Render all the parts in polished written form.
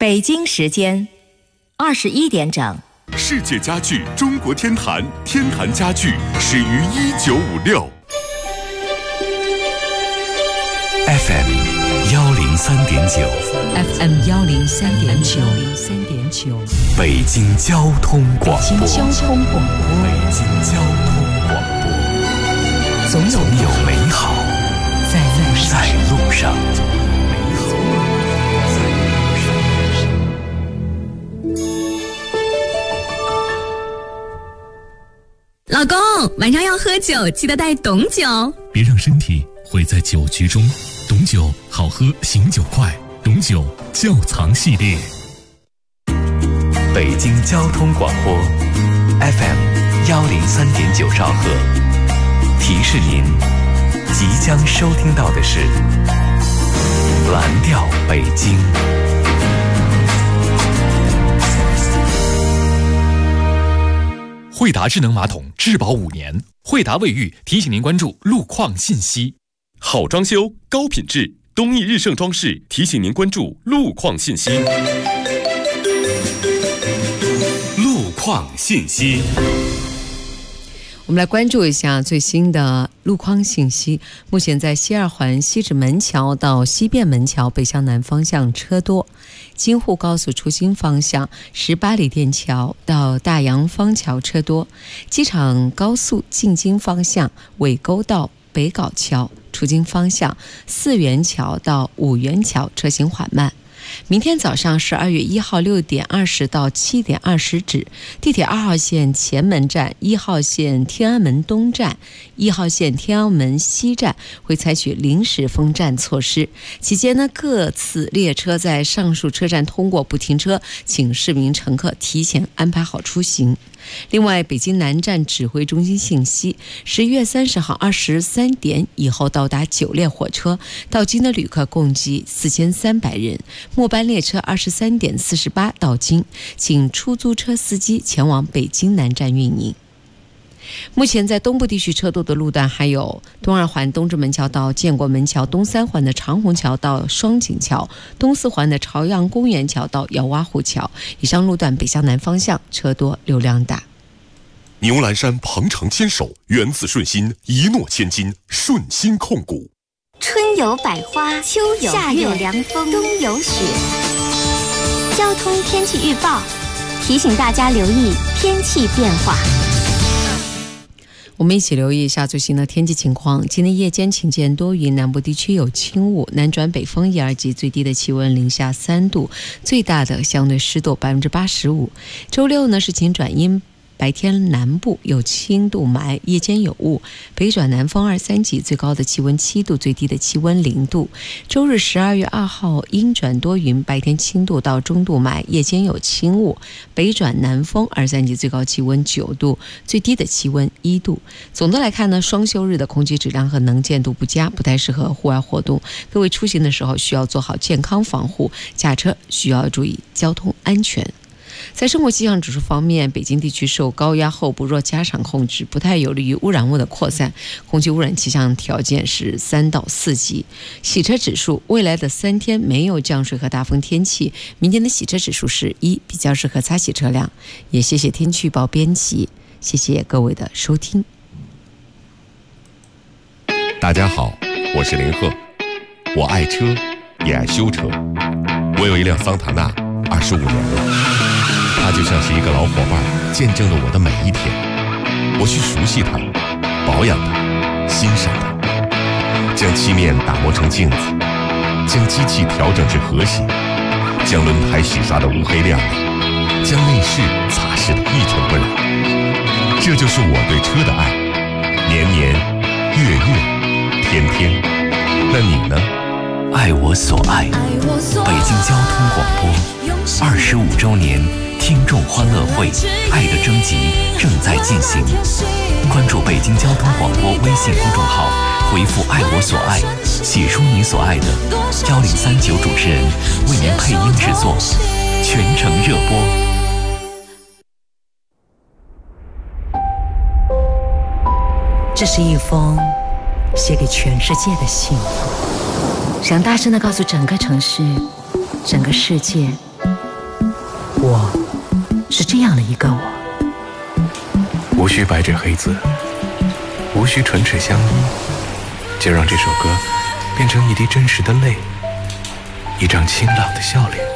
北京时间21点整。 世界家具中国天坛，天坛家具始于1956。 FM 103.9 FM 103.9 北京交通广播。 北京交通广播。 北京交通广播。总有美好在路上。 老公，晚上要喝酒，记得带董酒， 别让身体毁在酒局中。董酒好喝，醒酒快。董酒窖藏系列。 北京交通广播 FM 103.9兆赫，提示您即将收听到的是蓝调北京。 惠达智能马桶质保5年，惠达卫浴提醒您关注路况信息。 好装修高品质，东益日盛装饰提醒您关注路况信息。路况信息。 我们来关注一下最新的路况信息。目前在西二环西直门桥到西便门桥北向南方向车多，京沪高速出京方向18里店桥到大洋坊桥车多，机场高速进京方向尾沟到北碏桥出京方向4元桥到5元桥车行缓慢。明天早上12月1号6点20到7点20止，地铁2号线前门站、1号线天安门东站、1号线天安门西站会采取临时封站措施。期间呢，各次列车在上述车站通过不停车，请市民乘客提前安排好出行。另外，北京南站指挥中心信息，11月30号23点以后到达9列火车，到京的旅客共计4300人。末班列车23点48到京，请出租车司机前往北京南站运营。目前在东部地区车多的路段还有东二环东直门桥到建国门桥，东三环的长虹桥到双井桥，东四环的朝阳公园桥到姚洼湖桥。以上路段北向南方向车多流量大。 牛栏山鹏程牵手，源自顺心，一诺千金，顺心控股。 春有百花，秋有夏有凉风，冬有雪。交通天气预报提醒大家留意天气变化。 我们一起留意一下最新的天气情况。今天夜间晴间多云，南部地区有轻雾，南转北风1、2级，最低的气温零下3度，最大的相对湿度85%。周六呢是晴转阴，白天南部有轻度霾，夜间有雾，北转南风2、3级，最高的气温7度，最低的气温0度。周日12月2号阴转多云，白天轻度到中度霾，夜间有轻雾，北转南风2、3级，最高气温9度，最低的气温1度。总的来看呢，双休日的空气质量和能见度不佳，不太适合户外活动。各位出行的时候需要做好健康防护，驾车需要注意交通安全。在生活气象指数方面，北京地区受高压后部弱加强控制，不太有利于污染物的扩散，空气污染气象条件是3到4级。洗车指数，未来的3天没有降水和大风天气，明天的洗车指数是1，比较适合擦洗车辆。也谢谢天气预报编辑，谢谢各位的收听。 大家好，我是林鹤，我爱车，也爱修车。我有一辆桑塔纳，25年了。它就像是一个老伙伴，见证了我的每一天。我去熟悉它，保养它，欣赏它，将漆面打磨成镜子，将机器调整至和谐，将轮胎洗刷得乌黑亮丽，将内饰擦拭得一尘不染。这就是我对车的爱，年年，月月，天天。那你呢？ 爱我所爱，北京交通广播25周年听众欢乐会爱的征集正在进行，关注北京交通广播微信公众号，回复爱我所爱，写出你所爱的，1039主持人为您配音制作，全程热播。 这是一封写给全世界的信，想大声地告诉整个城市、整个世界， 我是这样的一个我。 无需白纸黑字，无需唇齿相依，就让这首歌变成一滴真实的泪，一张清朗的笑脸。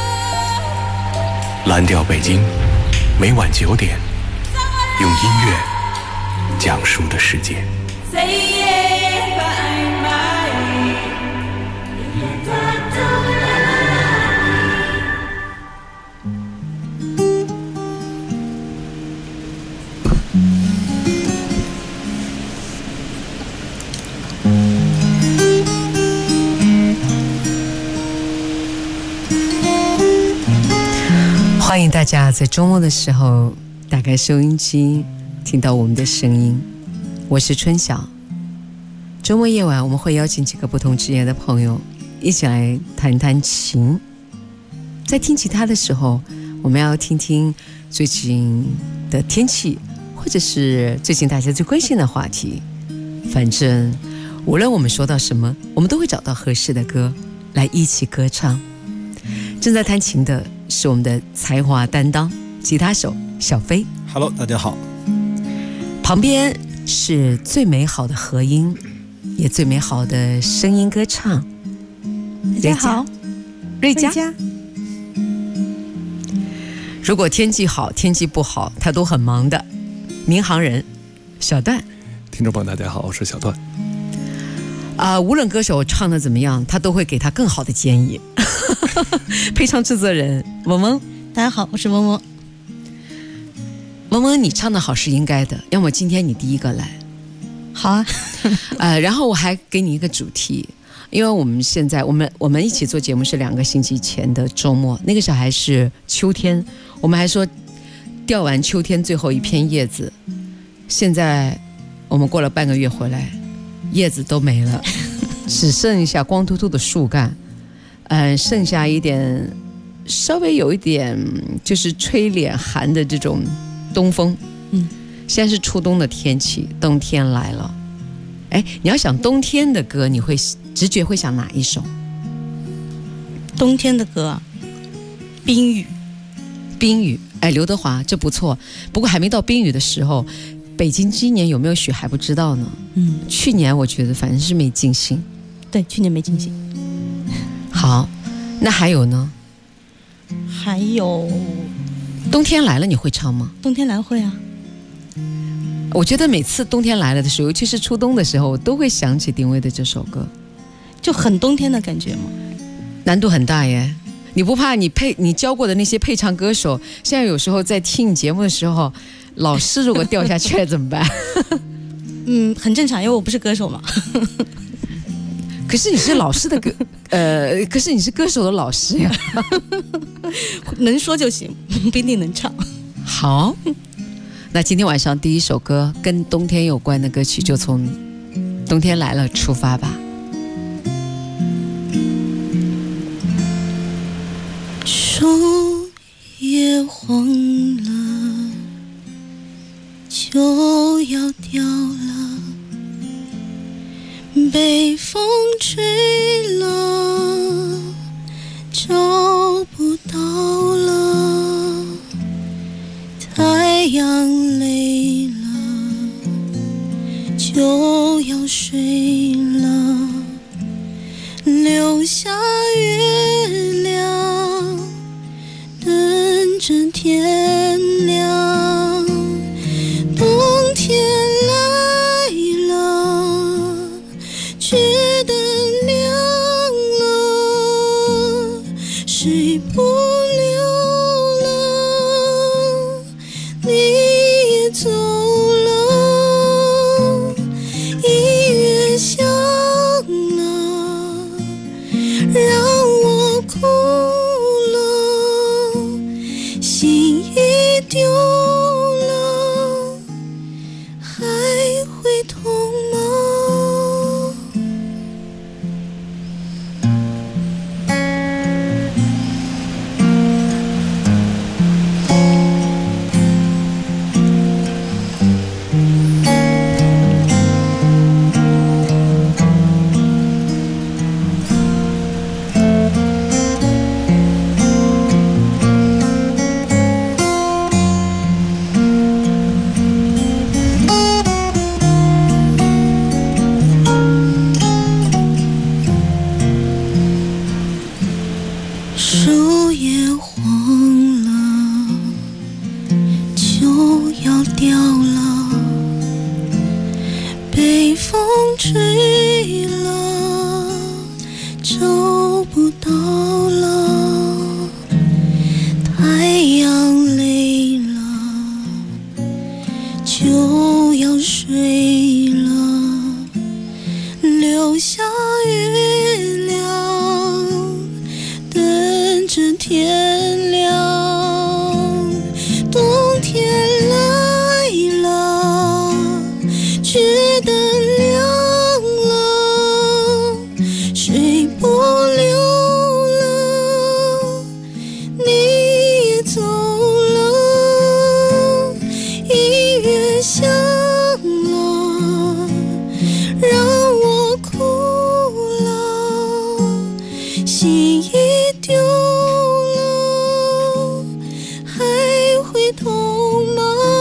蓝调北京，每晚9点，用音乐讲述的世界。 欢迎大家在周末的时候打开收音机，听到我们的声音。我是春晓。周末夜晚我们会邀请几个不同职业的朋友一起来谈谈琴。在听吉他的时候，我们要听听最近的天气，或者是最近大家最关心的话题。反正无论我们说到什么，我们都会找到合适的歌来一起歌唱。正在弹琴的是我们的才华担当吉他手小飞。 Hello， 大家好。 旁边是最美好的和音，也最美好的声音歌唱。 大家好， 瑞佳。如果天气好天气不好他都很忙的民航人小段。 听众朋友大家好，我是小段。 无论歌手唱的怎么样，他都会给他更好的建议。配唱制作人萌萌。 大家好，我是萌萌。 萌萌，你唱的好是应该的，要么今天你第一个来。 好啊。 然后我还给你一个主题，因为我们现在我们一起做节目是2个星期前的周末，那个时候还是秋天，我们还说掉完秋天最后一片叶子。现在我们过了半个月回来，叶子都没了，只剩下光秃秃的树干，剩下一点稍微有一点就是吹脸寒的这种东风。现在是初冬的天气，冬天来了。你要想冬天的歌，你会直觉会想哪一首？ 冬天的歌，冰雨。 冰雨，刘德华，这不错。不过还没到冰雨的时候，北京今年有没有雪还不知道呢。去年我觉得反正是没尽兴。 对，去年没尽兴。 好，那还有呢？ 还有冬天来了，你会唱吗？ 冬天来了会啊。 我觉得每次冬天来了的时候，尤其是初冬的时候，我都会想起丁薇的这首歌， 就很冬天的感觉吗？ 难度很大耶。你不怕你教过的那些配唱歌手，现在有时候在听你节目的时候，老师如果掉下去了怎么办？ 很正常，因为我不是歌手嘛。 可是你是老师的可是你是歌手的老师呀。 能说就行，不一定能唱。 好，那今天晚上第一首歌跟冬天有关的歌曲，就从冬天来了出发吧。 树叶黄了，就要掉了，被风吹了，找不到了，太阳累了，就要睡了，留下月亮，等着天亮。冬天来了，觉得凉了，睡不了了，你也走了，音乐响了，让我哭了，心已丢了，还会痛吗？ 月亮，等着天亮。冬天来了，觉得凉了，水不流了，你也走了，音乐响了，让我哭了，心已丢了，还会痛吗？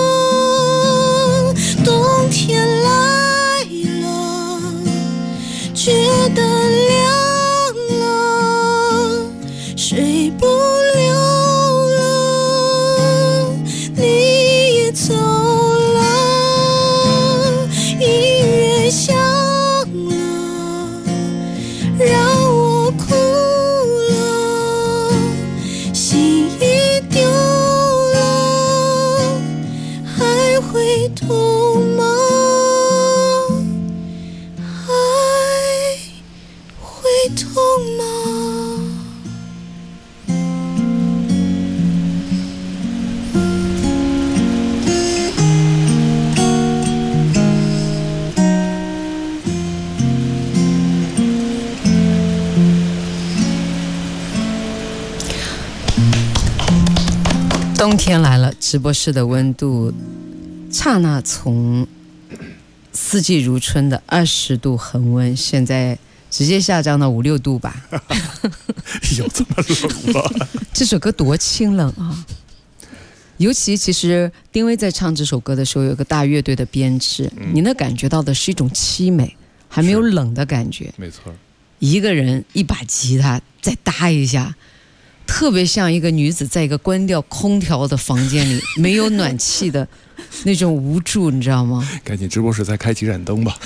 冬天来了，觉得凉了，水不流了，你也走了，音乐响了，让我哭了，心已丢了，还会痛吗？还会痛吗？ 冬天来了，直播室的温度刹那从四季如春的20度恒温，现在直接下降到5、6度吧。 有这么冷吗？ 这首歌多清冷啊！尤其其实丁薇在唱这首歌的时候，有个大乐队的编制，你能感觉到的是一种凄美，还没有冷的感觉。 没错， 一个人一把吉他再搭一下，特别像一个女子在一个关掉空调的房间里，没有暖气的那种无助，你知道吗？ 赶紧直播室再开几盏灯吧。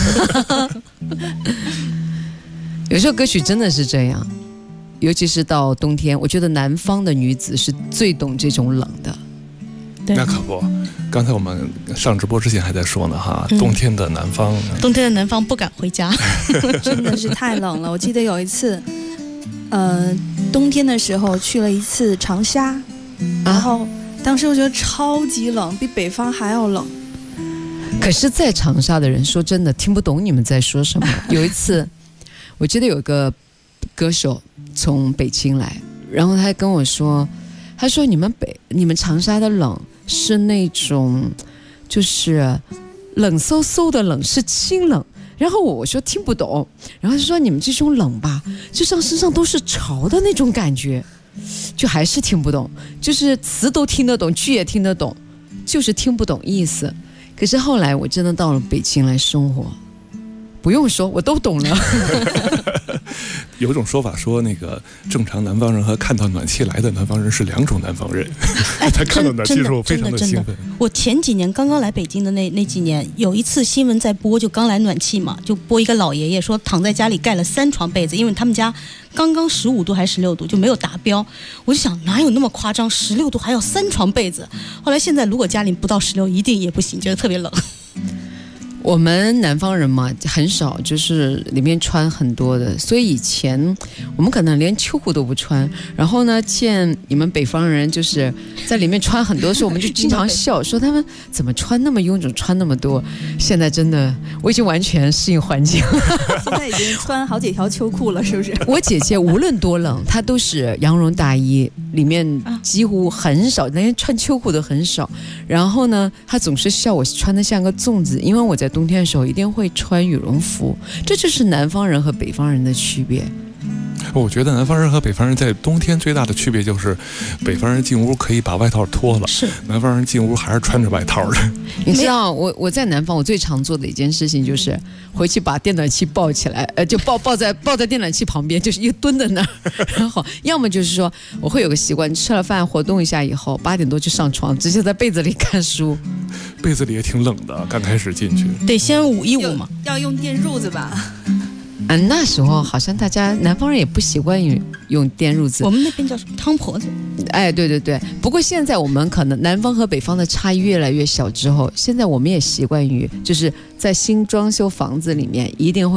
有时候歌曲真的是这样，尤其是到冬天，我觉得南方的女子是最懂这种冷的。 那可不，刚才我们上直播之前还在说呢哈，冬天的南方， 冬天的南方不敢回家， 真的是太冷了。我记得有一次，冬天的时候去了一次长沙，然后当时我觉得超级冷，比北方还要冷。 可是在长沙的人说真的听不懂你们在说什么。有一次我记得有个歌手从北京来，然后他还跟我说，他说你们长沙的冷是那种就是冷飕飕的冷，是清冷。然后我说听不懂，然后他说你们这种冷吧，就像身上都是潮的那种感觉，就还是听不懂，就是词都听得懂，句也听得懂，就是听不懂意思。可是后来我真的到了北京来生活，不用说我都懂了。 有一种说法说，那个正常南方人和看到暖气来的南方人是2种南方人。他看到暖气的时候非常的兴奋。 我前几年刚刚来北京的那几年，有一次新闻在播，就刚来暖气嘛，就播一个老爷爷说躺在家里盖了3床被子，因为他们家刚刚15度还是16度就没有达标。我就想哪有那么夸张，16度还要3床被子。后来现在如果家里不到16，一定也不行，觉得特别冷。 我们南方人嘛，很少就是里面穿很多的，所以以前我们可能连秋裤都不穿。然后呢，见你们北方人就是在里面穿很多的时候，我们就经常笑，说他们怎么穿那么臃肿，穿那么多。现在真的，我已经完全适应环境了。 现在已经穿好几条秋裤了，是不是？ 我姐姐无论多冷，她都是羊绒大衣，里面几乎很少，连穿秋裤都很少。然后呢，她总是笑我穿得像个粽子，因为我在冬天的时候一定会穿羽绒服，这就是南方人和北方人的区别。 我觉得南方人和北方人在冬天最大的区别就是，北方人进屋可以把外套脱了，南方人进屋还是穿着外套的。 你知道，我在南方，我最常做的一件事情就是回去把电暖气抱起来，就抱在电暖气旁边，就是一蹲在那儿。然后要么就是说，我会有个习惯，吃了饭活动一下以后，8点多就上床，直接在被子里看书。 被子里也挺冷的，刚开始进去得先捂一捂嘛， 要用电褥子吧。 那时候好像大家南方人也不习惯用电褥子， 我们那边叫汤婆子。 哎，对对对。不过现在我们可能南方和北方的差异越来越小之后，现在我们也习惯于就是在新装修房子里面一定会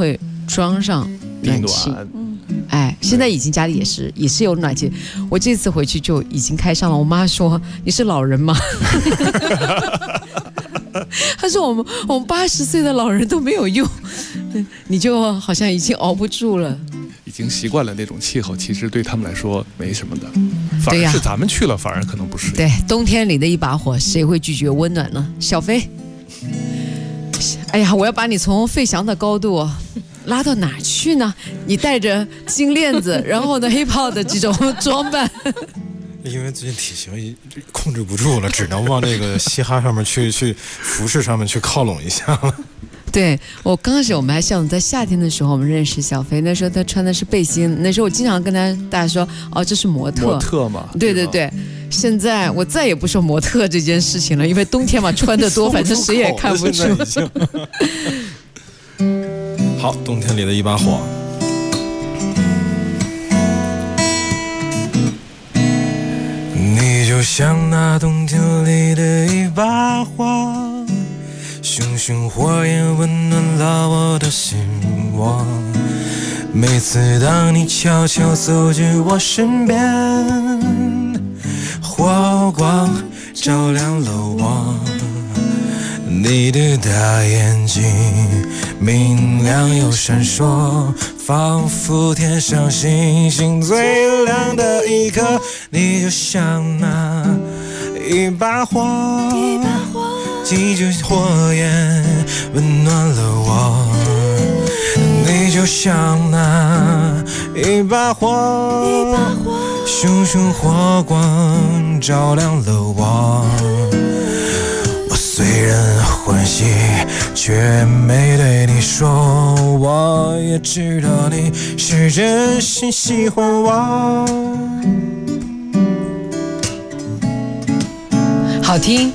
装上暖气。哎，现在已经家里也是有暖气。我这次回去就已经开上了。我妈说：“你是老人吗？”她说：“我们80岁的老人都没有用，你就好像已经熬不住了。” 已经习惯了那种气候，其实对他们来说没什么的，反而是咱们去了，反而可能不适应。 对，冬天里的一把火，谁会拒绝温暖呢？小飞，哎呀，我要把你从费翔的高度拉到哪去呢？你带着金链子，然后呢hiphop的这种装扮。 因为最近体型控制不住了，只能往这个嘻哈上面去服饰上面去靠拢一下了。 对，我刚开始我们还像在夏天的时候我们认识小飞，那时候他穿的是背心，那时候我经常跟大家说，哦，这是模特嘛。 对对对，现在我再也不说模特这件事情了，因为冬天嘛穿得多，反正谁也看不出。 好，冬天里的一把火。你就像那冬天里的一把火，熊熊火焰温暖了我的心窝。每次当你悄悄走进我身边，火光照亮了我。你的大眼睛明亮又闪烁，仿佛天上星星最亮的一颗。你就像那一把火，你就火焰温暖了我。你就像那一把火，熊熊火光照亮了我。我虽然欢喜，却没对你说，我也知道你是真心喜欢我。 好听。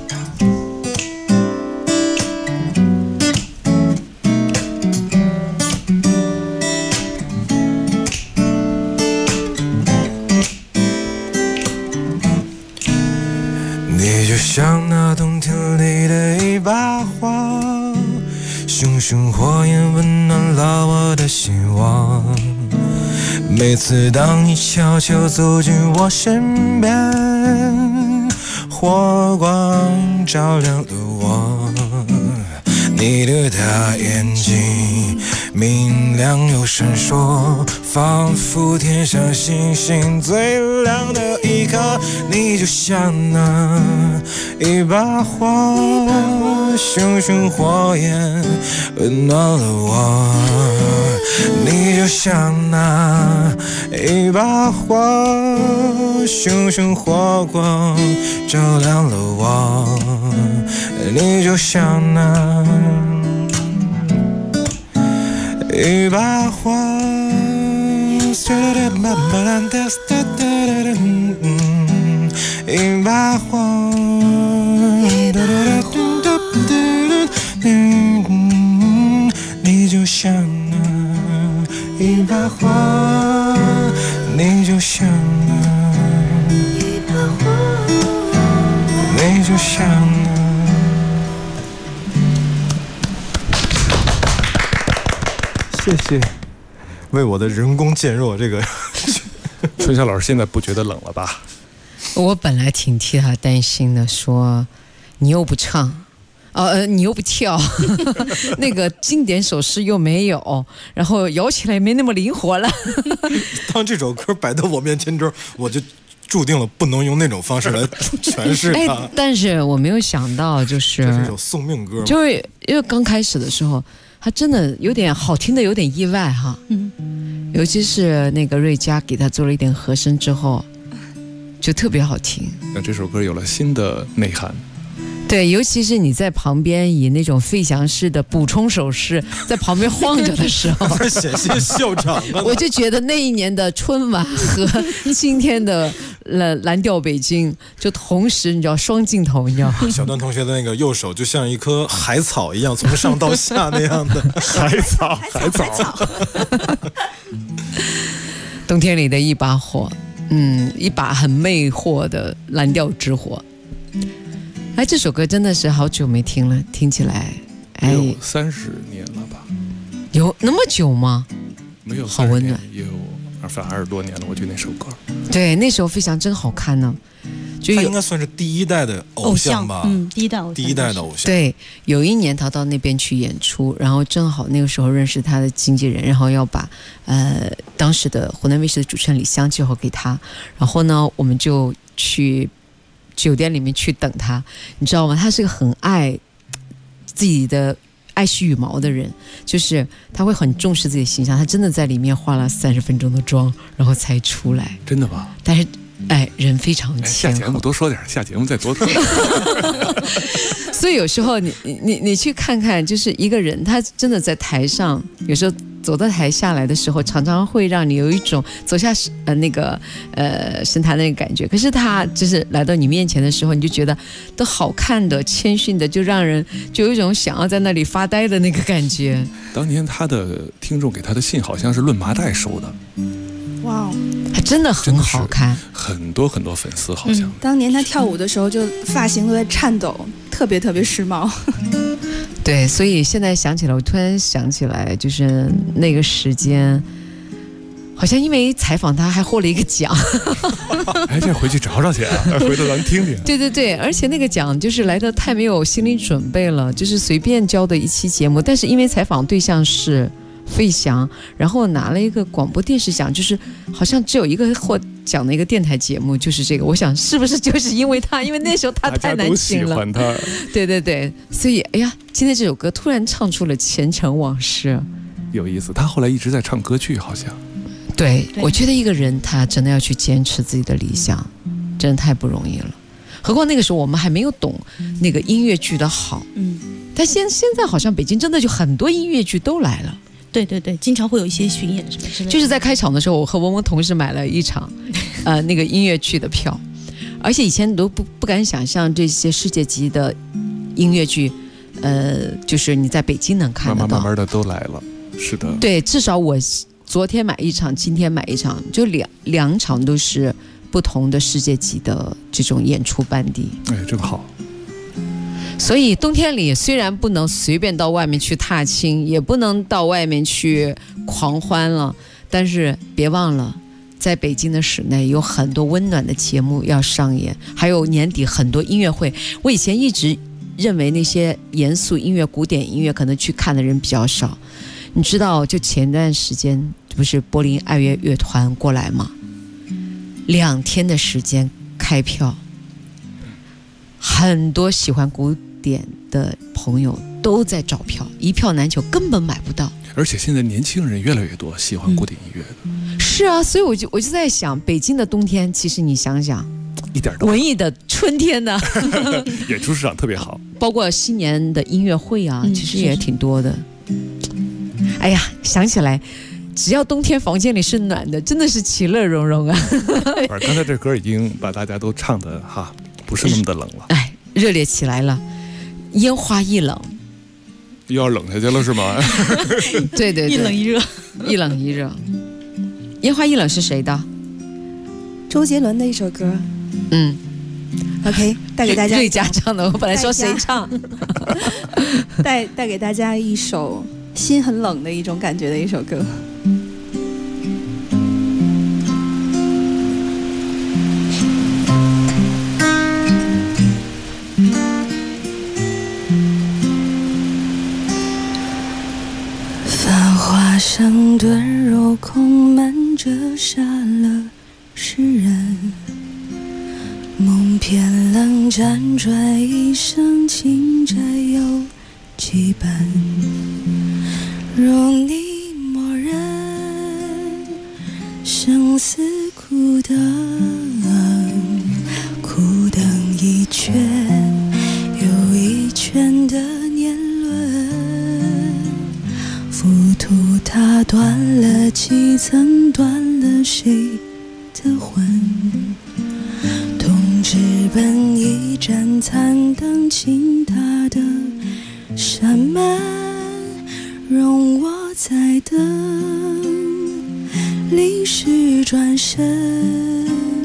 你就像那冬天里的一把火，熊熊火焰温暖了我的心窝。每次当你悄悄走进我身边，火光照亮了我。你的大眼睛明亮又闪烁，仿佛天上星星最亮的一颗。你就像那一把火，熊熊火焰温暖了我。你就像那一把火，熊熊火光照亮了我。你就像那一把火，一把火，你就像那一把火，你就像那一把火，你就像那。谢谢，为我的人工渐弱这个。 春夏老师现在不觉得冷了吧？ 我本来挺替他担心的，说你又不唱，你又不跳，那个经典手势又没有，然后摇起来也没那么灵活了。 当这首歌摆到我面前之后，我就注定了不能用那种方式来诠释它。 哎，但是我没有想到，就是这是一首送命歌， 就是因为刚开始的时候，它真的有点好听的，有点意外哈。尤其是那个瑞佳给他做了一点和声之后，就特别好听。 那这首歌有了新的内涵。 对，尤其是你在旁边以那种费翔式的补充手势在旁边晃着的时候， 险些笑场了。 我就觉得那一年的春晚和今天的蓝调北京，就同时你知道双镜头，你知道吗？ 小段同学的那个右手就像一棵海草一样，从上到下那样的海草。 冬天里的一把火，一把很魅惑的蓝调之火。哎，这首歌真的是好久没听了，听起来有30年了吧？ 有那么久吗？ 没有， 好温暖， 也有20多年了。我觉得那首歌， 对，那时候飞翔真好看呢。 他应该算是第一代的偶像吧？ 第一代的偶像。 对，有一年他到那边去演出，然后正好那个时候认识他的经纪人，然后要把当时的湖南卫视的主持人李湘介绍给他，然后呢，我们就去酒店里面去等他，你知道吗？他是个很爱自己的爱惜羽毛的人，就是他会很重视自己的形象，他真的在里面化了30分钟的妆，然后才出来。 真的吗？ 但是。人非常谦下节目多说点，下节目再多说。 所以有时候你去看看，就是一个人他真的在台上，有时候走到台下来的时候，常常会让你有一种走下神坛那个感觉。可是他就是来到你面前的时候，你就觉得都好看的、谦逊的，就让人就有一种想要在那里发呆的那个感觉。 当年他的听众给他的信好像是论麻袋收的。 哇， 还真的很好看， 很多粉丝好像。 当年他跳舞的时候，就发型都在颤抖，特别时髦。 对，所以现在想起来，我突然想起来，就是那个时间，好像因为采访他还获了一个奖。 这回去找去啊，回头咱听听。 对，而且那个奖就是来得太没有心理准备了，就是随便交的一期节目，但是因为采访对象是费翔，然后拿了一个广播电视奖，就是好像只有一个获奖的一个电台节目，就是这个。我想是不是就是因为他，因为那时候他太难请了， 大家都喜欢他。 对，所以哎呀，今天这首歌突然唱出了前尘往事， 有意思。他后来一直在唱歌剧，好像。 对，我觉得一个人他真的要去坚持自己的理想，真的太不容易了。何况那个时候我们还没有懂那个音乐剧的好，但现在好像北京真的就很多音乐剧都来了。 对，经常会有一些巡演什么之类的。 就是在开场的时候，我和文同时买了一场，那个音乐剧的票，而且以前都不敢想象这些世界级的音乐剧，就是你在北京能看得到。 慢慢的都来了，是的。 对，至少我昨天买一场，今天买一场，就两场都是不同的世界级的这种演出班底。 真好。 所以冬天里虽然不能随便到外面去踏青，也不能到外面去狂欢了，但是别忘了在北京的室内有很多温暖的节目要上演，还有年底很多音乐会。我以前一直认为那些严肃音乐、古典音乐可能去看的人比较少，你知道就前段时间不是柏林爱乐乐团过来吗？2天的时间开票，很多喜欢古典的朋友都在找票，一票难求，根本买不到。 而且现在年轻人越来越多喜欢古典音乐的。 是啊，所以我就在想，北京的冬天，其实你想想， 一点都文艺的春天呢， 演出市场特别好， 包括新年的音乐会啊，其实也挺多的。哎呀，想起来，只要冬天房间里是暖的，真的是其乐融融啊。 刚才这歌已经把大家都唱的不是那么的冷了， 热烈起来了。烟花易冷， 又要冷下去了是吗？ 对， 一冷一热， 一冷一热。烟花易冷是谁的？ 周杰伦的一首歌。OK， 带给大家。 瑞佳唱的，我本来说谁唱？ 带给大家一首心很冷的一种感觉的一首歌。 像遁入空门，折杀了世人。梦偏冷，辗转一生，情债有几本？如你默认，生死苦等，苦等一圈又一圈的年轮。浮屠它断了几层，断了谁的魂？痛直奔一盏残灯，倾塌的山门，容我再等，历史转身。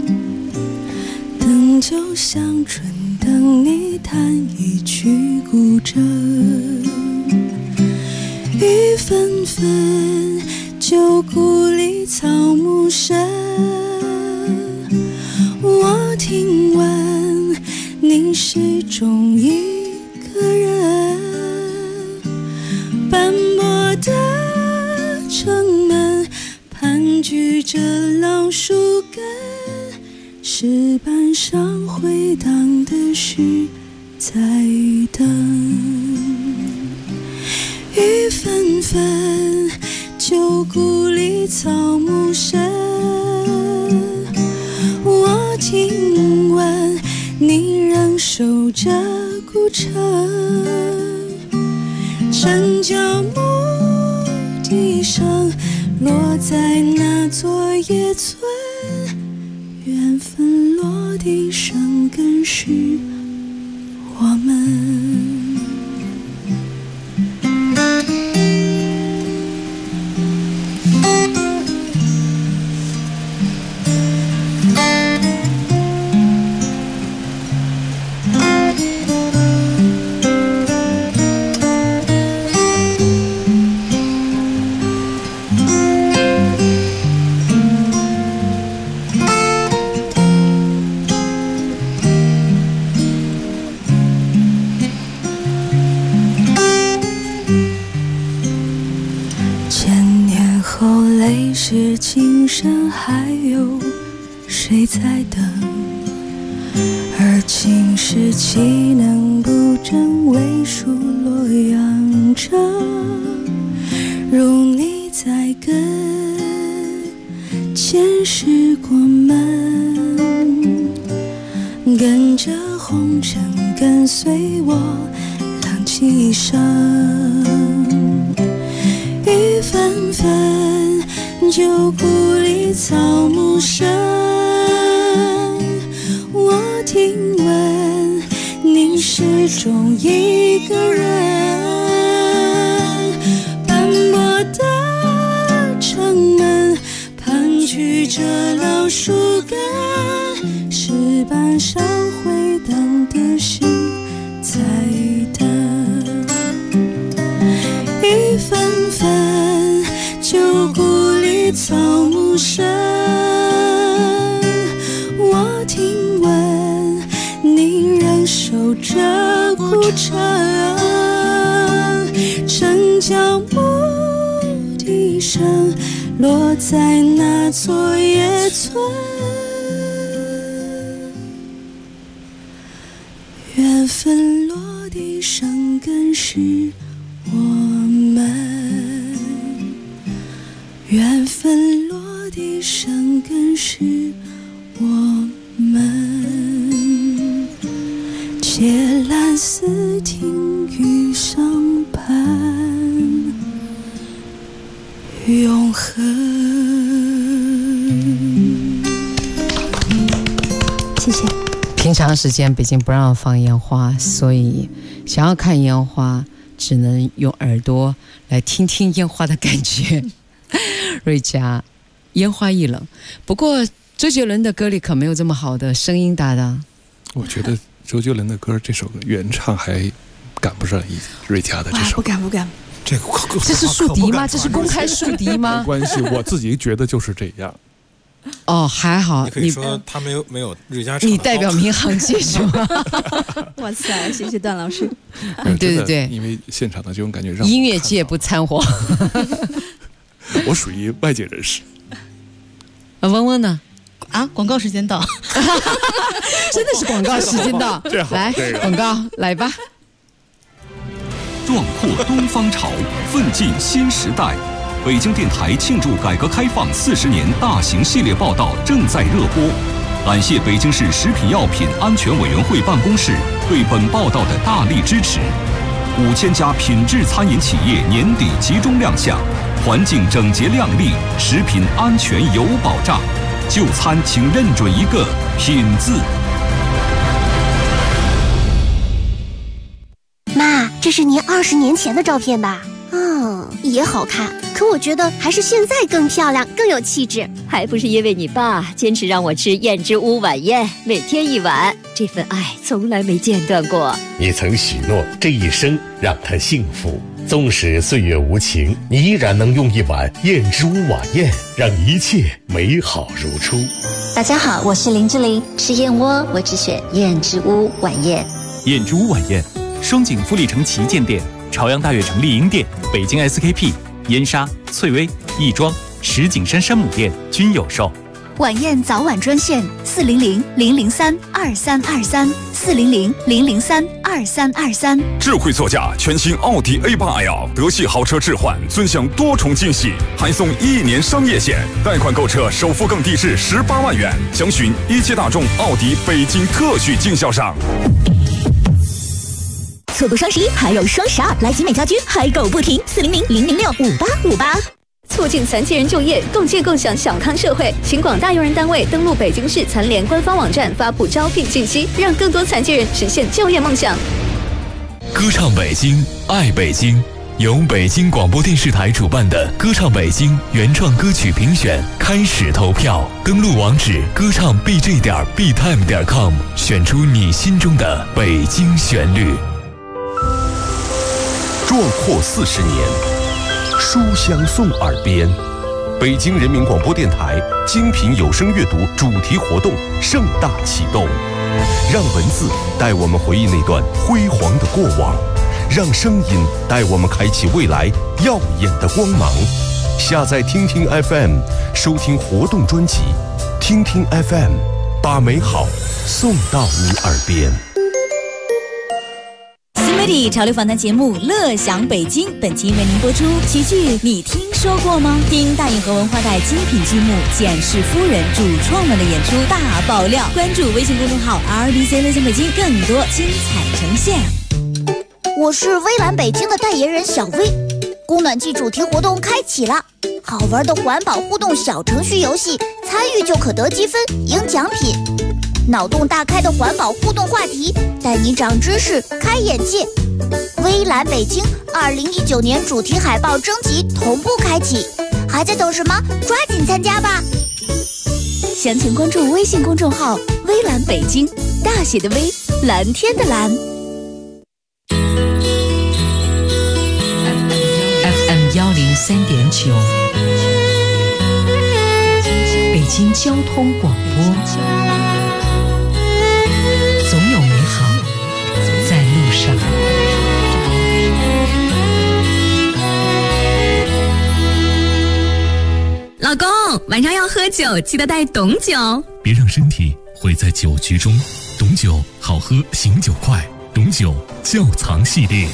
灯就像春灯，你弹一曲古筝。雨纷纷，旧故里草木深。我听闻你始终一个人，斑驳的城门盘踞着老树根，石板上回荡的是在等。雨纷纷，旧故里草木深。我听闻你仍守着古城，城角牧笛声落在那座野村，缘分落地生根是我们。是今生还有谁在等？而今世岂能不真为数洛阳城？如你在跟前世过门，跟着红尘跟随我浪迹生。雨纷纷，旧故里草木深。我听闻你始终一个人，斑驳的城门盘踞着老树根，石板上回荡的是在等。雨纷纷，旧故里草木深。我听闻你仍守着古城，城角牧笛声落在那座野村，缘分落地生根是我们，缘分落地生根是我们，借蓝丝听雨上盼永恒。谢谢。 平常时间北京不让放烟花，所以想要看烟花只能用耳朵来听听烟花的感觉。瑞佳，烟花易冷。不过周杰伦的歌里可没有这么好的声音搭档。 我觉得周杰伦的歌这首歌原唱还赶不上瑞佳的这首。 不敢不敢。 这是树敌吗？这是公开树敌吗？ 没关系，我自己觉得就是这样。 哦，还好。 你可以说他没有瑞佳唱。 你代表民航界是吗？ 哇塞，谢谢段老师。 对对对， 因为现场的这种感觉让音乐界不掺和。 我属于外界人士。 嗡嗡呢？ 啊，广告时间到。 真的是广告时间到。来，广告来吧。 壮阔东方潮，奋进新时代。北京电台庆祝改革开放40年大型系列报道正在热播，感谢北京市食品药品安全委员会办公室对本报道的大力支持。5000家品质餐饮企业年底集中亮相，环境整洁亮丽，食品安全有保障。就餐请认准一个品字。 妈，这是您20年前的照片吧？也好看，可我觉得还是现在更漂亮，更有气质。 还不是因为你爸坚持让我吃燕之屋晚宴，每天1碗，这份爱从来没间断过。 你曾许诺这一生让他幸福， 纵使岁月无情，你依然能用一碗燕之屋晚宴，让一切美好如初。 大家好，我是林志玲，吃燕窝我只选燕之屋晚宴。 燕之屋晚宴，双井富力城旗舰店、朝阳大悦城丽婴店、北京 SKP、燕莎、翠微、亦庄、石景山山姆店均有售。 晚宴早晚专线400-003-2323，400-003-2323。 智慧座驾全新奥迪 A8L 德系豪车置换，尊享多重惊喜，还送1年商业险，贷款购车首付更低至18万元。详询一汽大众奥迪北京特许经销商。 错过双11还有双12，来集美家居嗨购不停，400-006-5858。促进残疾人就业，共建共享小康社会。请广大用人单位登录北京市残联官方网站发布招聘信息，让更多残疾人实现就业梦想。 歌唱北京，爱北京，由北京广播电视台主办的歌唱北京原创歌曲评选开始投票，登录网址歌唱 bj.btime.com， 选出你心中的北京旋律。 壮阔40年，书香送耳边。北京人民广播电台精品有声阅读主题活动盛大启动，让文字带我们回忆那段辉煌的过往，让声音带我们开启未来耀眼的光芒。下载听听 FM， 收听活动专辑，听听 FM， 把美好送到你耳边。 新媒体潮流访谈节目《乐享北京》，本期为您播出喜剧你听说过吗？听大银河文化台精品剧目《简氏夫人》主创们的演出大爆料，关注微信公众号 RBC 乐享北京，更多精彩呈现。 我是微蓝北京的代言人小薇，供暖季主题活动开启了，好玩的环保互动小程序游戏，参与就可得积分赢奖品。脑洞大开的环保互动话题，带你长知识开眼界。微蓝北京2019年主题海报征集同步开启，还在等什么？抓紧参加吧！详情关注微信公众号微蓝北京，大写的微，蓝天的蓝。 FM 103.9，北京交通广播。总有美好在路上。 老公，晚上要喝酒，记得带董酒。 别让身体毁在酒局中。董酒好喝，醒酒快。董酒窖藏系列。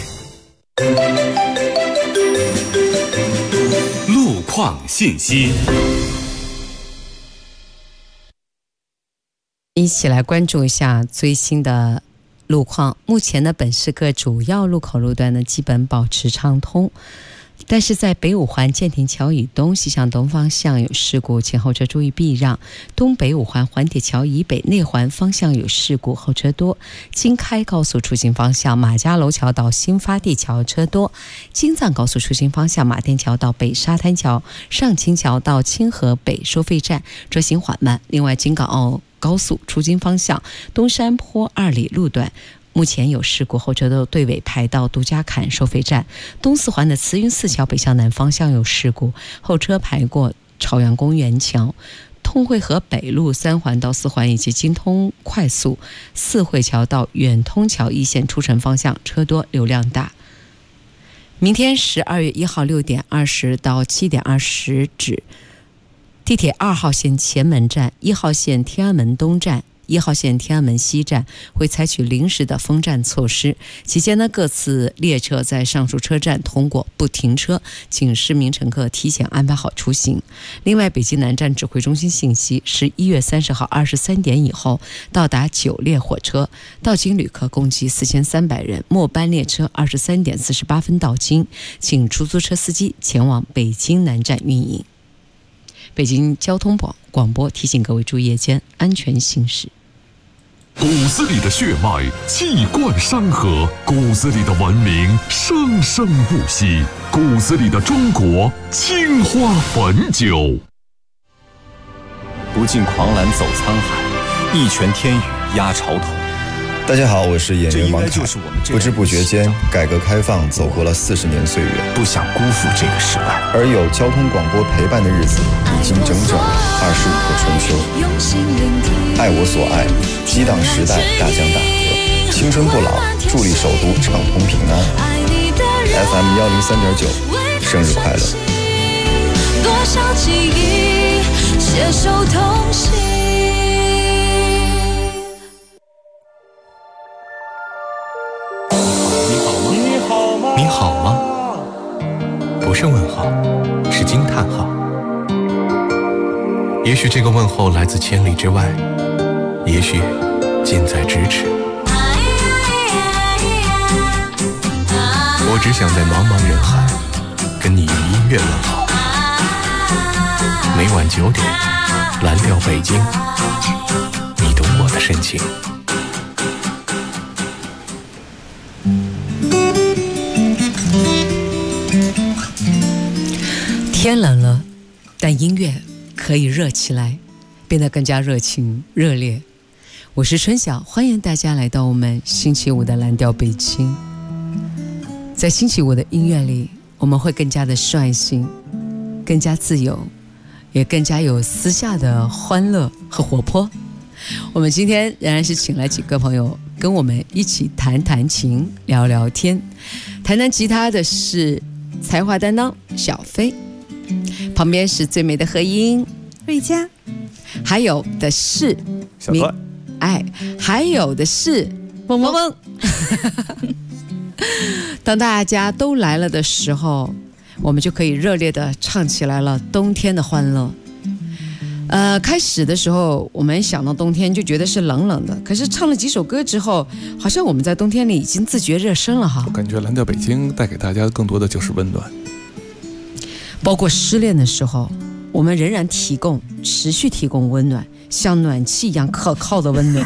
路况信息。 一起来关注一下最新的路况。目前呢，本市各主要路口路段呢基本保持畅通，但是在北五环建亭桥以东西向东方向有事故，请后车注意避让。东北五环环铁桥以北内环方向有事故，后车多。京开高速出行方向马家楼桥到新发地桥车多。京藏高速出行方向马甸桥到北沙滩桥、上清桥到清河北收费站车行缓慢。另外，京港澳高速出京方向东山坡2里路段目前有事故，后车都队尾排到杜家坎收费站。东四环的慈云寺桥北向南方向有事故，后车排过朝阳公园桥。通惠河北路3环到4环以及京通快速四惠桥到远通桥一线出城方向车多流量大。明天12月1号6点20到7点20止，地铁2号线前门站、1号线天安门东站、1号线天安门西站会采取临时的封站措施，期间呢，各次列车在上述车站通过不停车，请市民乘客提前安排好出行。另外，北京南站指挥中心信息，11月30号23点以后到达9列火车，到京旅客共计4300人，末班列车23点48分到京，请出租车司机前往北京南站运营。北京交通广播提醒各位注意夜间安全行驶。 骨子里的血脉气贯山河，骨子里的文明生生不息，骨子里的中国青花汾酒。 不尽狂澜走沧海，一拳天宇压潮头。 大家好，我是演员王凯。不知不觉间，改革开放走过了40年岁月， 不想辜负这个时代。 而有交通广播陪伴的日子，已经整整25个春秋。爱我所爱，激荡时代大江大河，青春不老，助力首都畅通平安。FM 103.9，生日快乐！ 多少记忆携手同行。 你好吗？不是问号，是惊叹号。也许这个问候来自千里之外，也许近在咫尺。我只想在茫茫人海跟你用音乐问好。每晚9点，蓝调北京，你懂我的深情。 天冷了，但音乐可以热起来，变得更加热情热烈。我是春晓，欢迎大家来到我们星期五的蓝调北京。在星期五的音乐里，我们会更加的率性，更加自由，也更加有私下的欢乐和活泼。我们今天仍然是请来几个朋友跟我们一起弹弹琴聊聊天。弹弹吉他的是才华担当小飞，旁边是最美的和音瑞佳， 还有的是小段， 还有的是蹦蹦蹦。当大家都来了的时候，我们就可以热烈地唱起来了冬天的欢乐。开始的时候我们想到冬天就觉得是冷冷的，可是唱了几首歌之后，好像我们在冬天里已经自觉热身了哈。 我感觉蓝调北京带给大家更多的就是温暖， 包括失恋的时候，我们仍然持续提供温暖，像暖气一样可靠的温暖。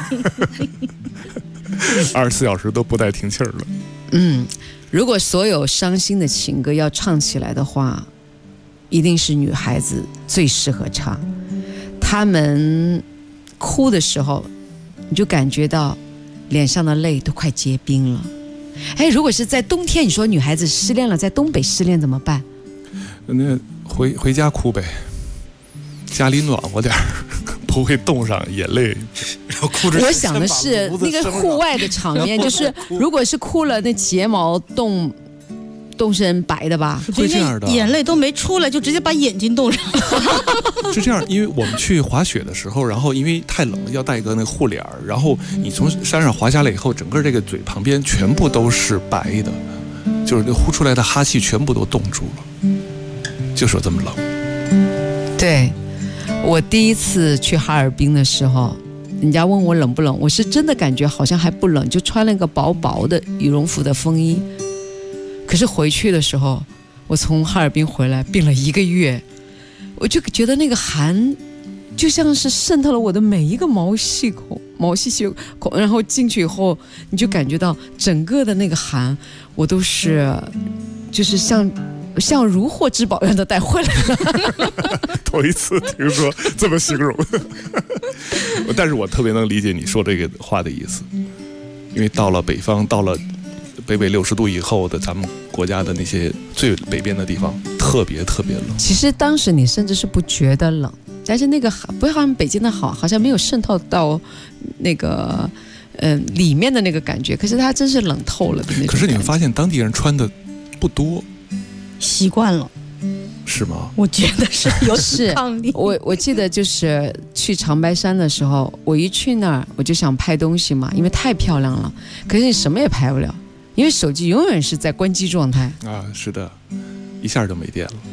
24小时都不带停气儿了。 如果所有伤心的情歌要唱起来的话，一定是女孩子最适合唱。她们哭的时候，你就感觉到脸上的泪都快结冰了。如果是在冬天，你说女孩子失恋了，在东北失恋怎么办？ 那回家哭呗，家里暖和点儿，不会冻上眼泪。 我想的是那个户外的场面，就是如果是哭了，那睫毛冻成白的吧？ 会这样的， 眼泪都没出来，就直接把眼睛冻上。 是这样，因为我们去滑雪的时候，然后因为太冷了，要带一个那个护脸，然后你从山上滑下来以后，整个这个嘴旁边全部都是白的，就是那呼出来的哈气全部都冻住了，就是这么冷。 对，我第一次去哈尔滨的时候，人家问我冷不冷，我是真的感觉好像还不冷，就穿了一个薄薄的羽绒服的风衣。可是回去的时候，我从哈尔滨回来病了1个月，我就觉得那个寒就像是渗透了我的每一个毛细血孔，然后进去以后，你就感觉到整个的那个寒，我都是就是像如获至宝一样的带回来了。 头一次听说这么形容。但是我特别能理解你说这个话的意思，因为到了北方，到了北60度以后的咱们国家的那些最北边的地方，特别特别冷。 其实当时你甚至是不觉得冷，但是那个不会好像北京的好像没有渗透到那个里面的那个感觉，可是它真是冷透了的那种。 可是你会发现当地人穿的不多， 习惯了。 是吗？ 我觉得是有抵抗力。 我记得就是去长白山的时候，我一去那儿我就想拍东西嘛，因为太漂亮了，可是你什么也拍不了，因为手机永远是在关机状态啊。是的，一下就没电了。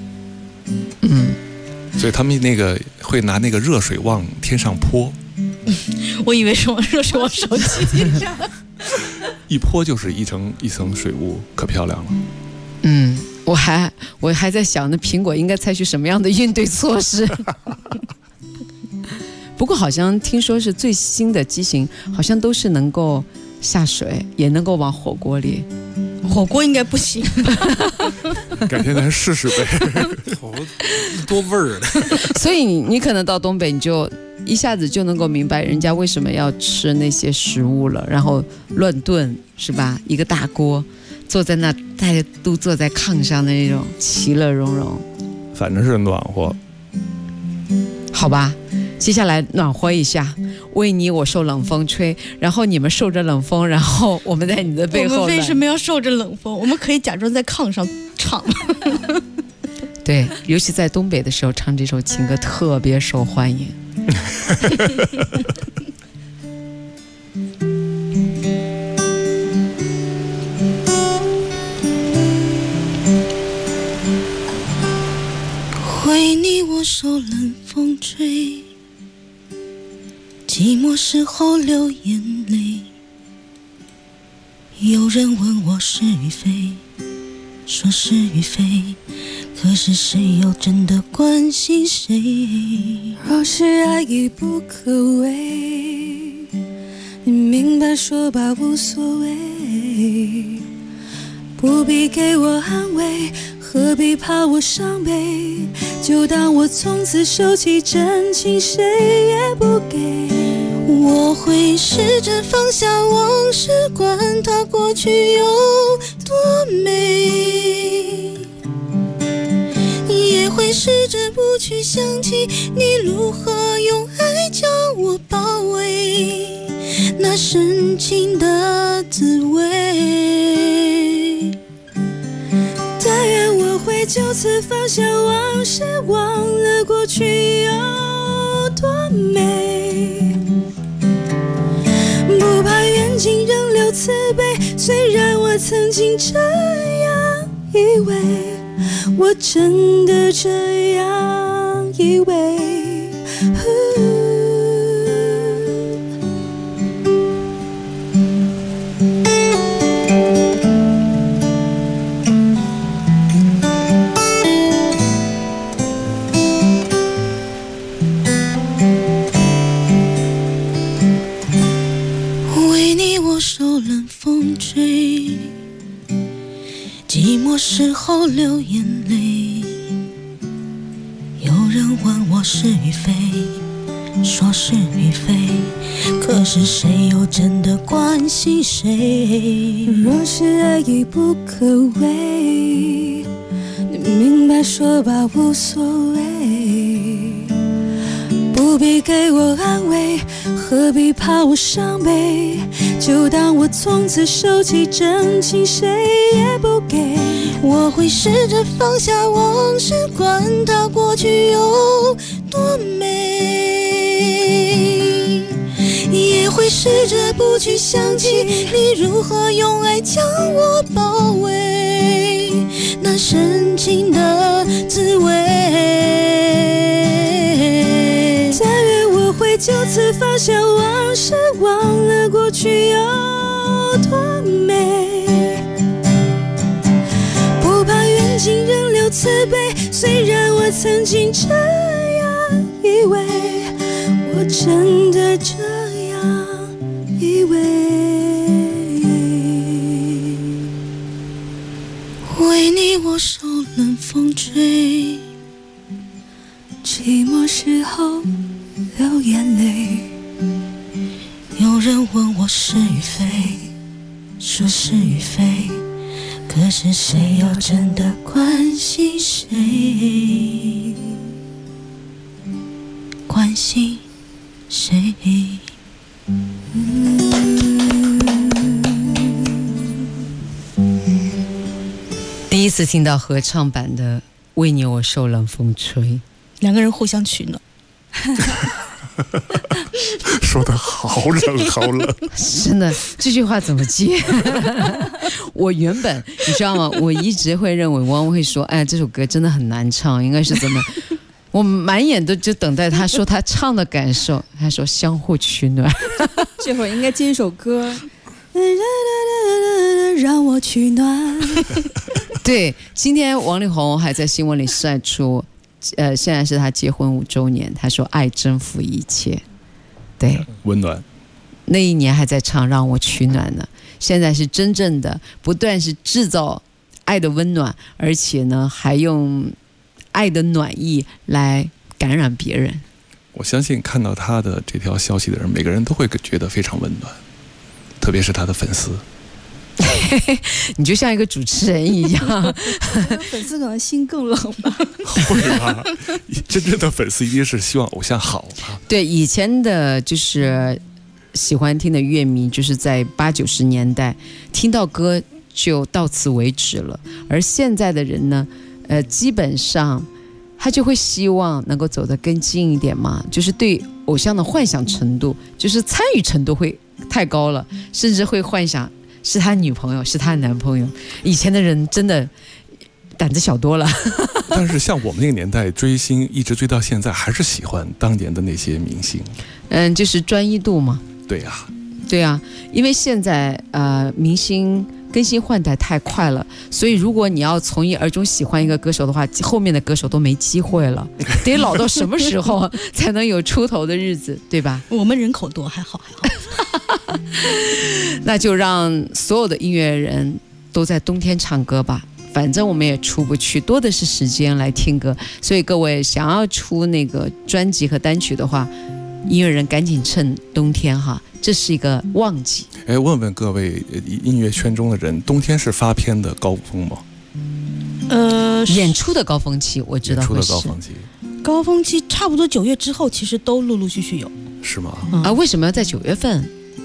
所以他们那个会拿那个热水往天上泼。 我以为是往热水往手机上。 一泼就是一层水雾，可漂亮了。 我还在想，那苹果应该采取什么样的应对措施？不过好像听说是最新的机型，好像都是能够下水，也能够往火锅里。 火锅应该不行。 改天咱试试呗。 多味儿的。 所以你可能到东北，你就一下子就能够明白人家为什么要吃那些食物了，然后乱炖是吧？一个大锅，坐在那，大家都坐在炕上的那种，其乐融融。 反正是暖和。 好吧，接下来暖和一下，为你我受冷风吹，然后你们受着冷风，然后我们在你的背后。 我们为什么要受着冷风？我们可以假装在炕上唱。 对，尤其在东北的时候唱这首情歌特别受欢迎。 为你我受冷风吹，寂寞时候流眼泪。有人问我是与非，说是与非，可是谁又真的关心谁？若是爱已不可为，你明白说吧无所谓，不必给我安慰，何必怕我伤悲？就当我从此收起真情，谁也不给。我会试着放下往事，管它过去有多美，也会试着不去想起你如何用爱将我包围，那深情的滋味。但愿我会就此放下往事，忘了过去有多美，不怕缘尽仍留慈悲。虽然我曾经这样以为，我真的这样以为。寂寞时候流眼泪，有人问我是与非，说是与非，可是谁又真的关心谁？若是爱已不可为，你明白说吧无所谓，不必给我安慰，何必怕我伤悲？就当我从此收起真情，谁也不给。我会试着放下往事，管它过去有多美，也会试着不去想起你如何用爱将我包围，那深情的滋味。但愿我会就此放下往事，忘了过去有多美，不怕缘尽仍留慈悲。虽然我曾经这样以为，我真的这样以为。为你我受冷风吹，寂寞时候流眼泪。有人问我是与非，说是与非，可是谁又真的关心谁？关心谁？ 第一次听到合唱版的《为你我受冷风吹》， 两个人互相取暖。 说的好冷好冷， 真的这句话怎么接？我原本你知道吗？我一直会认为汪会说，哎，这首歌真的很难唱，应该是怎么？我满眼都就等待他说他唱的感受。他说相互取暖。 这会儿应该接一首歌， 让我取暖。 对，今天王力宏还在新闻里晒出。现在是他结婚5周年，他说爱征服一切，对， 温暖。 那一年还在唱让我取暖呢，现在是真正的不断是制造爱的温暖，而且呢还用爱的暖意来感染别人。 我相信看到他的这条消息的人，每个人都会觉得非常温暖，特别是他的粉丝。 你就像一个主持人一样， 粉丝可能心更冷吧？ 会吧？真正的粉丝一定是希望偶像好啊。 对，以前的就是喜欢听的乐迷，就是在80、90年代听到歌就到此为止了，而现在的人呢，基本上他就会希望能够走得更近一点嘛，就是对偶像的幻想程度，就是参与程度会太高了，甚至会幻想是他女朋友，是他男朋友。以前的人真的胆子小多了。 但是像我们那个年代追星，一直追到现在，还是喜欢当年的那些明星。 就是专一度嘛。 对呀， 对啊，因为现在明星更新换代太快了，所以如果你要从一而终喜欢一个歌手的话，后面的歌手都没机会了，得老到什么时候才能有出头的日子，对吧？ 我们人口多，还好。 那就让所有的音乐人都在冬天唱歌吧，反正我们也出不去，多的是时间来听歌。所以各位想要出那个专辑和单曲的话，音乐人赶紧趁冬天哈，这是一个旺季。 问问各位音乐圈中的人，冬天是发片的高峰吗？ 演出的高峰期，我知道会是演出的高峰期。 高峰期差不多9月之后，其实都陆陆续续有。 是吗？ 为什么要在9月份？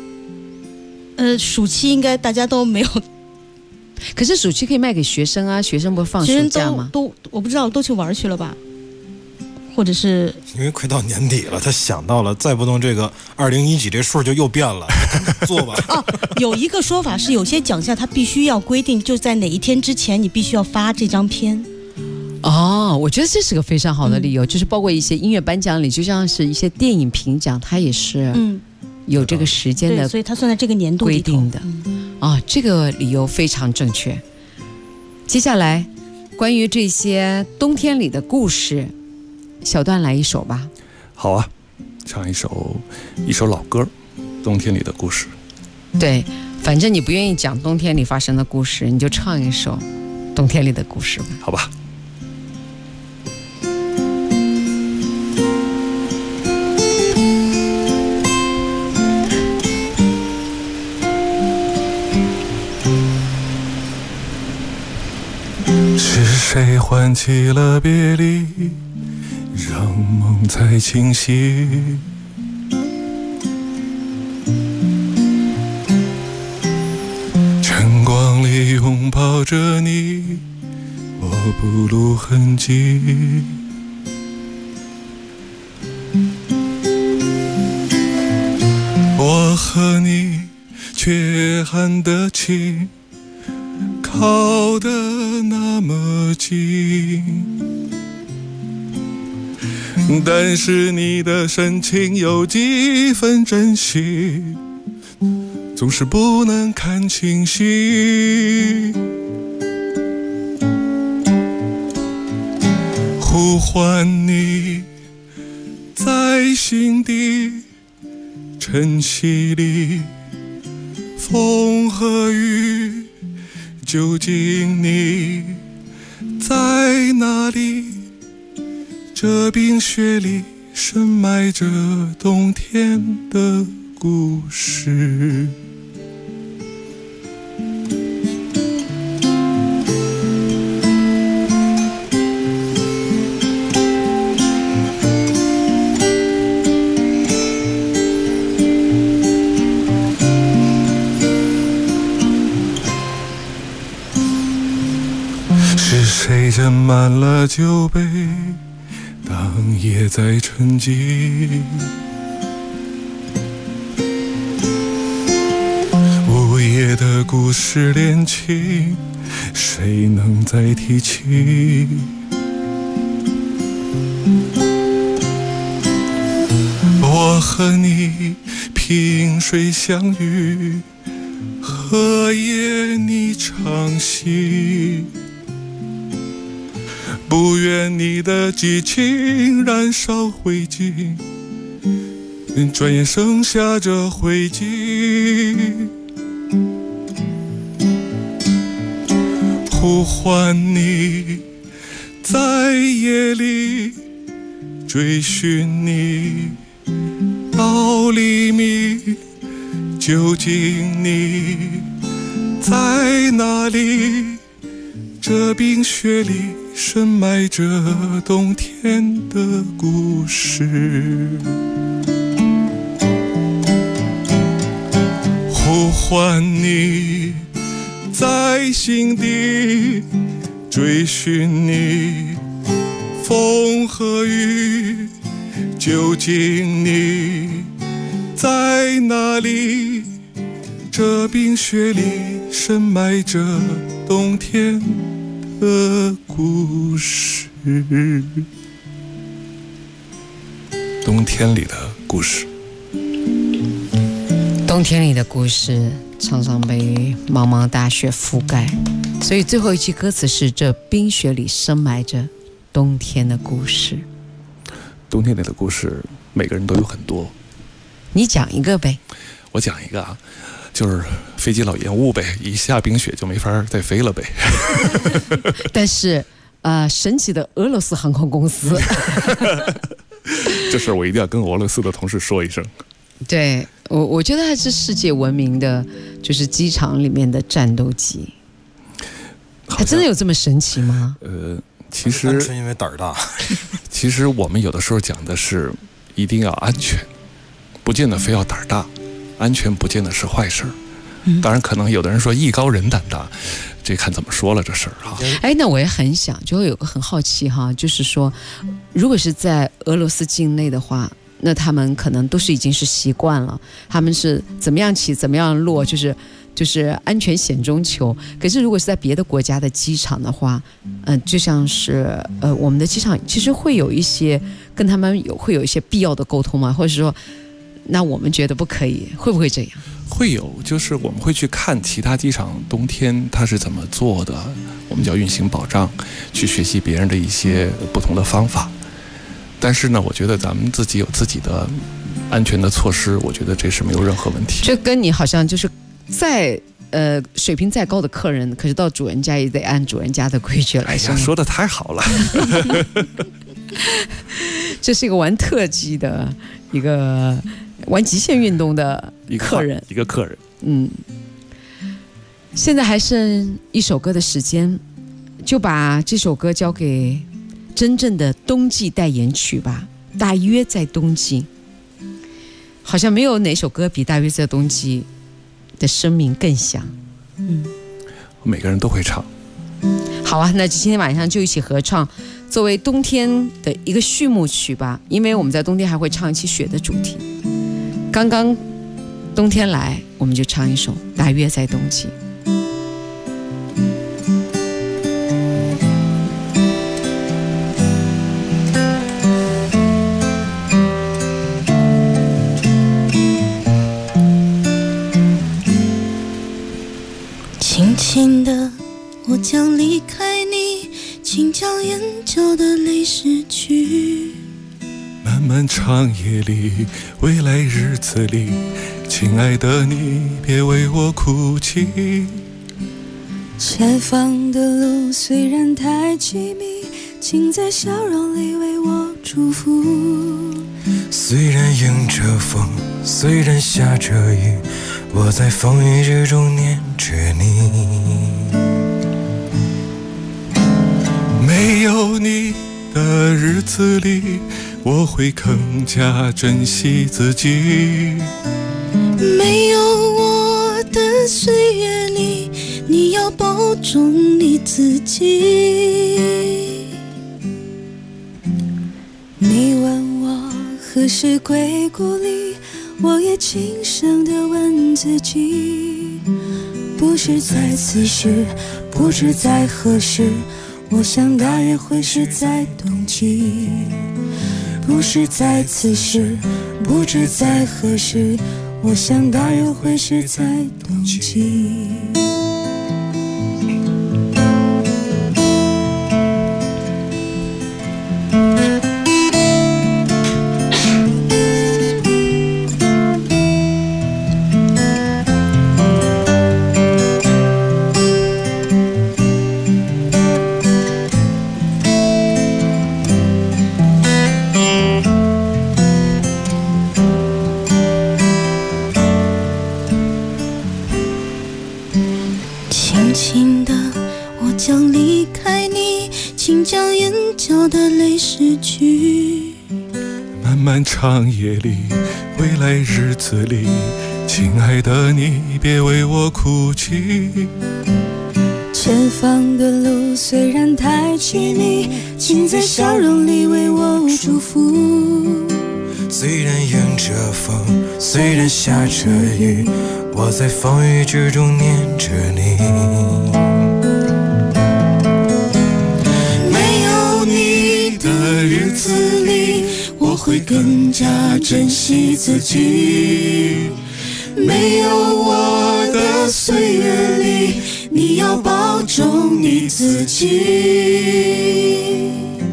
暑期应该大家都没有。 可是暑期可以卖给学生啊，学生不放暑假吗？ 都我不知道，都去玩去了吧？或者是因为快到年底了，他想到了，再不弄这个2010几这数就又变了，做吧。 有一个说法是，有些奖项它必须要规定，就在哪一天之前你必须要发这张片。 我觉得这是个非常好的理由，就是包括一些音乐颁奖礼，就像是一些电影评奖，它也是有这个时间的， 所以它算在这个年度规定的。这个理由非常正确。接下来，关于这些冬天里的故事，小段来一首吧。 好啊，唱一首老歌，冬天里的故事。 对，反正你不愿意讲冬天里发生的故事，你就唱一首冬天里的故事吧。 好吧。是谁唤起了别离，让梦再清晰？晨光里拥抱着你，我不露痕迹。我和你却喊得亲，靠得那么近，但是你的深情有几分真心，总是不能看清晰。呼唤你在心底，晨曦里风和雨，究竟你在哪里？这冰雪里深埋着冬天的故事。是谁斟满了酒杯，当夜在沉寂？午夜的故事恋情，谁能再提起？我和你萍水相遇，何夜你唱戏？不愿你的激情燃烧灰烬，转眼剩下这灰烬。呼唤你在夜里追寻你到黎明，究竟你在哪里？这冰雪里深埋着冬天的故事，呼唤你在心底，追寻你风和雨，究竟你在哪里？这冰雪里深埋着冬天的故事。冬天里的故事， 冬天里的故事常常被茫茫大雪覆盖，所以最后一句歌词是这冰雪里深埋着冬天的故事。 冬天里的故事每个人都有很多， 你讲一个呗。 我讲一个啊，就是飞机老延误呗，一下冰雪就没法再飞了呗。 但是神奇的俄罗斯航空公司这事我一定要跟俄罗斯的同事说一声。 对，我觉得它是世界闻名的，就是机场里面的战斗机。它真的有这么神奇吗？ 其实单纯因为胆儿大。 其实我们有的时候讲的是一定要安全，不见得非要胆儿大，安全不见得是坏事。当然可能有的人说艺高人胆大，这看怎么说了这事儿哈。 哎，那我也很想，就会有个很好奇哈，就是说，如果是在俄罗斯境内的话，那他们可能都是已经是习惯了，他们是怎么样起怎么样落，就是安全险中求。可是如果是在别的国家的机场的话，就像是我们的机场其实会有一些跟他们会有一些必要的沟通吗？或者说，那我们觉得不可以，会不会这样？ 会有，就是我们会去看其他机场冬天它是怎么做的，我们叫运行保障，去学习别人的一些不同的方法。但是呢，我觉得咱们自己有自己的安全的措施，我觉得这是没有任何问题。 这跟你好像就是再水平再高的客人，可是到主人家也得按主人家的规矩来生活。 说的太好了。 这是一个玩特技的一个玩极限运动的客人， 一个客人。 现在还剩一首歌的时间，就把这首歌交给真正的冬季代言曲吧。大约在冬季，好像没有哪首歌比大约在冬季的声名更响。 每个人都会唱。 好啊，那今天晚上就一起合唱，作为冬天的一个序幕曲吧。因为我们在冬天还会唱一期雪的主题。刚刚冬天来，我们就唱一首《大约在冬季》。 轻轻的，我将离开你，请将眼角的泪拭去。 漫漫长夜里，未来日子里，亲爱的你，别为我哭泣。 前方的路虽然太凄迷，请在笑容里为我祝福。 虽然迎着风，虽然下着雨，我在风雨之中念着你。 没有你的日子里，我会更加珍惜自己。 没有我的岁月里，你要保重你自己。你问我何时归故里，我也轻声地问自己，不是在此时，不知在何时，我想大约会是在冬季。不是在此时，不知在何时，我想大约会是在冬季。 漫长夜里，未来日子里，亲爱的你别为我哭泣。 前方的路虽然太凄迷，请在笑容里为我祝福。 虽然迎着风，虽然下着雨，我在风雨之中念着你。 没有你的日子里，我会更加珍惜自己。没有我的岁月里，你要保重你自己。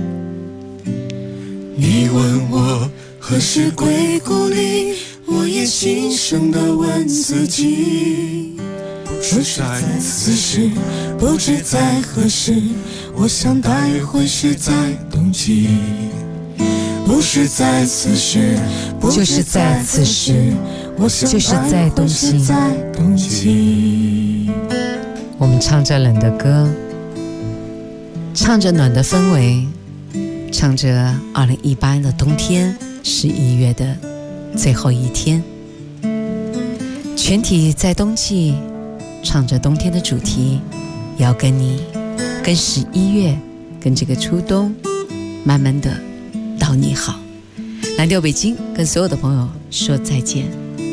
你问我何时归故里，我也轻声地问自己。不知在此时，不知在何时，我想大约会是在冬季。不是在此时， 就是在此时，就是在冬季。我们唱着冷的歌，唱着暖的氛围，唱着2018年的冬天，11月的最后一天，全体在冬季，唱着冬天的主题，要跟你，跟11月，跟这个初冬，慢慢的到你好。蓝调北京跟所有的朋友说再见。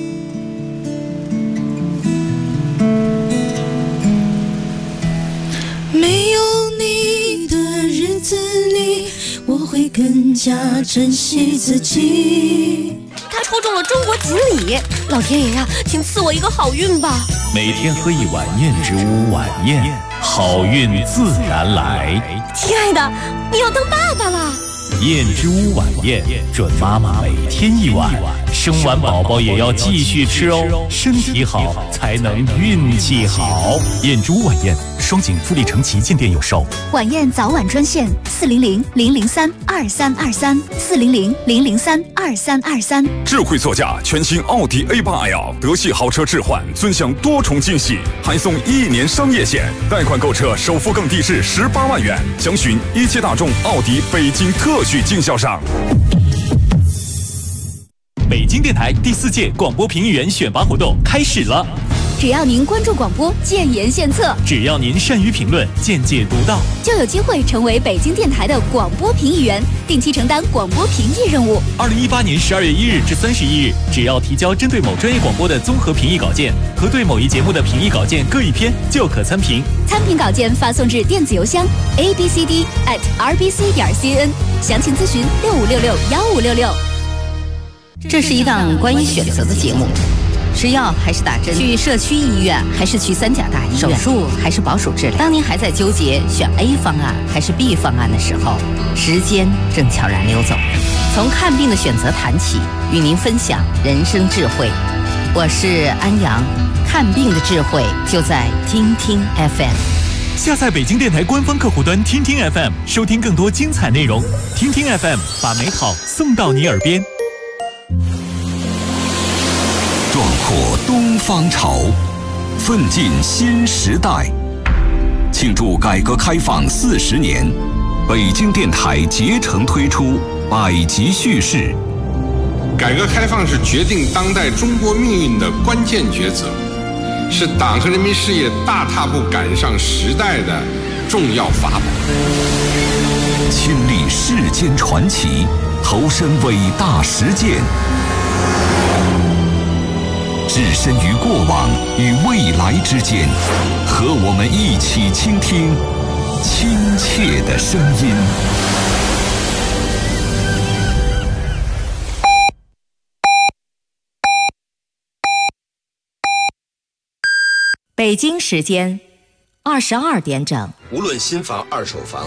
没有你的日子里，我会更加珍惜自己。 他抽中了中国锦鲤，老天爷呀，请赐我一个好运吧！ 每天喝一碗燕之屋晚宴，好运自然来。 亲爱的，你要当爸爸了。 燕之屋晚宴，准妈妈每天一碗，生完宝宝也要继续吃哦，身体好才能运气好。燕之屋晚宴，双井富力城旗舰店有售。 晚宴早晚专线400-003-2323，400-003-2323。 智慧座驾，全新奥迪 A8L， 德系豪车置换，尊享多重惊喜，还送1年商业险，贷款购车首付更低至18万元。详询一汽大众奥迪北京特许经销商。 北京电台第4届广播评议员选拔活动开始了。 只要您关注广播，建言献策； 只要您善于评论，见解独到， 就有机会成为北京电台的广播评议员，定期承担广播评议任务。 2018年12月1日至31日，只要提交针对某专业广播的综合评议稿件和对某一节目的评议稿件各一篇，就可参评。 参评稿件发送至电子邮箱 abcd@rbc.cn， 详情咨询65661566。 这是一档关于选择的节目。吃药还是打针？去社区医院还是去3甲大医院？手术还是保守治疗？当您还在纠结选 A 方案还是 B 方案的时候，时间正悄然溜走。从看病的选择谈起，与您分享人生智慧。我是安阳，看病的智慧就在听听 FM。 下载北京电台官方客户端听听 FM， 收听更多精彩内容。听听 FM， 把美好送到你耳边。 壮阔东方潮，奋进新时代。庆祝改革开放40年，北京电台竭诚推出百集叙事。 改革开放是决定当代中国命运的关键抉择，是党和人民事业大踏步赶上时代的重要法宝。 亲历世间传奇，投身伟大实践。置身于过往与未来之间，和我们一起倾听亲切的声音。 北京时间22点整。 无论新房二手房，